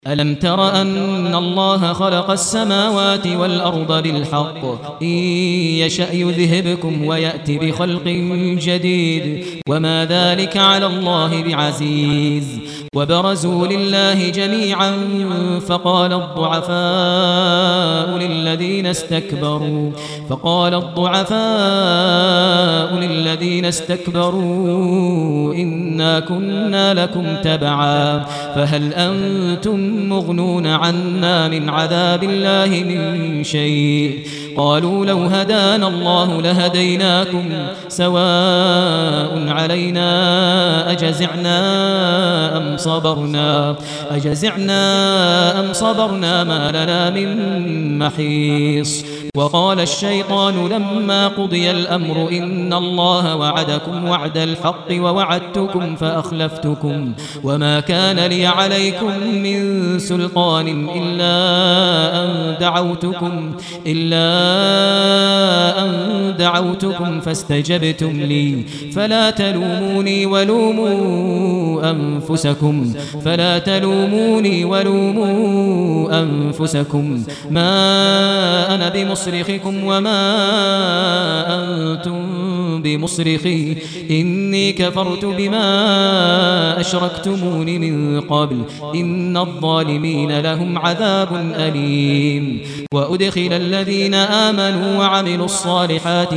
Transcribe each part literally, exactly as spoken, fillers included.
ألم تر أن الله خلق السماوات والأرض بالحق إن يشأ يذهبكم ويأتي بخلق جديد وما ذلك على الله بعزيز وبرزوا لله جميعا فقال الضعفاء للذين استكبروا فقال الضعفاء للذين استكبروا إنا كنا لكم تبعا فهل أنتم مغنون عنا من عذاب الله من شيء قالوا لو هدانا الله لهديناكم سواء علينا أجزعنا أم صبرنا أجزعنا أم صبرنا ما لنا من محيص وقال الشيطان لما قضي الأمر إن الله وعدكم وعد الحق ووعدتكم فأخلفتكم وما كان لي عليكم من سلطان إلا أن دعوتكم إلا أن دعوتكم فاستجبتم لي فلا تلوموني ولوموا أنفسكم فلا تلوموني ولوموا أنفسكم ما أنا بمصرخكم وما أنتم بمصرخي إني كفرت بما أشركتمون من قبل إن الظالمين لهم عذاب أليم وأدخل الذين آمنوا وعملوا الصالحات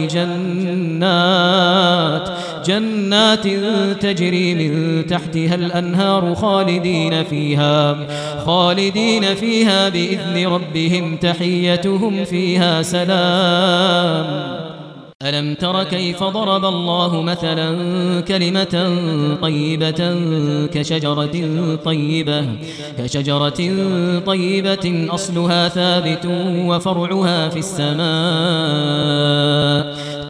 جنات جنات تجري من تحتها الأنهار خالدين فيها خالدين فيها بإذن ربهم تحيتهم فيها سلام ألم تر كيف ضرب الله مثلا كلمة طيبة كشجرة طيبة كشجرة طيبة أصلها ثابت وفرعها في السماء